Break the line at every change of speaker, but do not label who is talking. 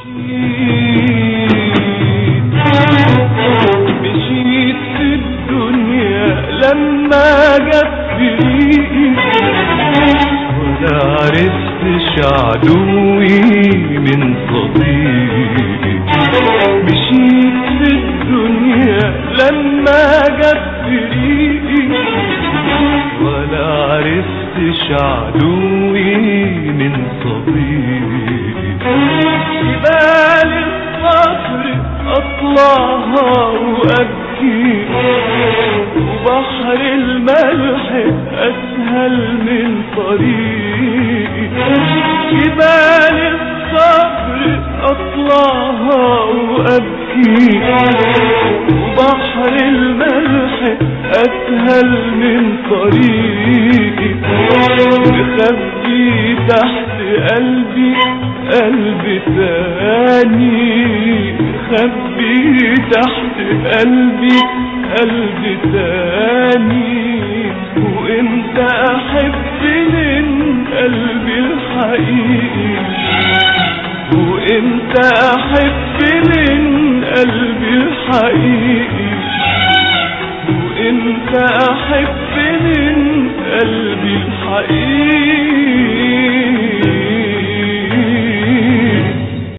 مشيت في الدنيا لما جت بريقي، ولا عرفتش عدوي من صديقي. مشيت في الدنيا لما جت بريقي، ولا عرفتش عدوي من صديقي. جبال الصخر اطلعها وابكي، وبحر الملح اسهل من طريقي. جبال الصخر اطلعها وابكي، وبحر الملح اسهل من طريقي. مخبي تحت قلبي قلب تاني، مخبي تحت قلبي قلب تاني. وامتى احب من قلبي الحقيقي، وامتى احب من قلبي الحقيقي، وامتى احب من قلبي الحقيقي.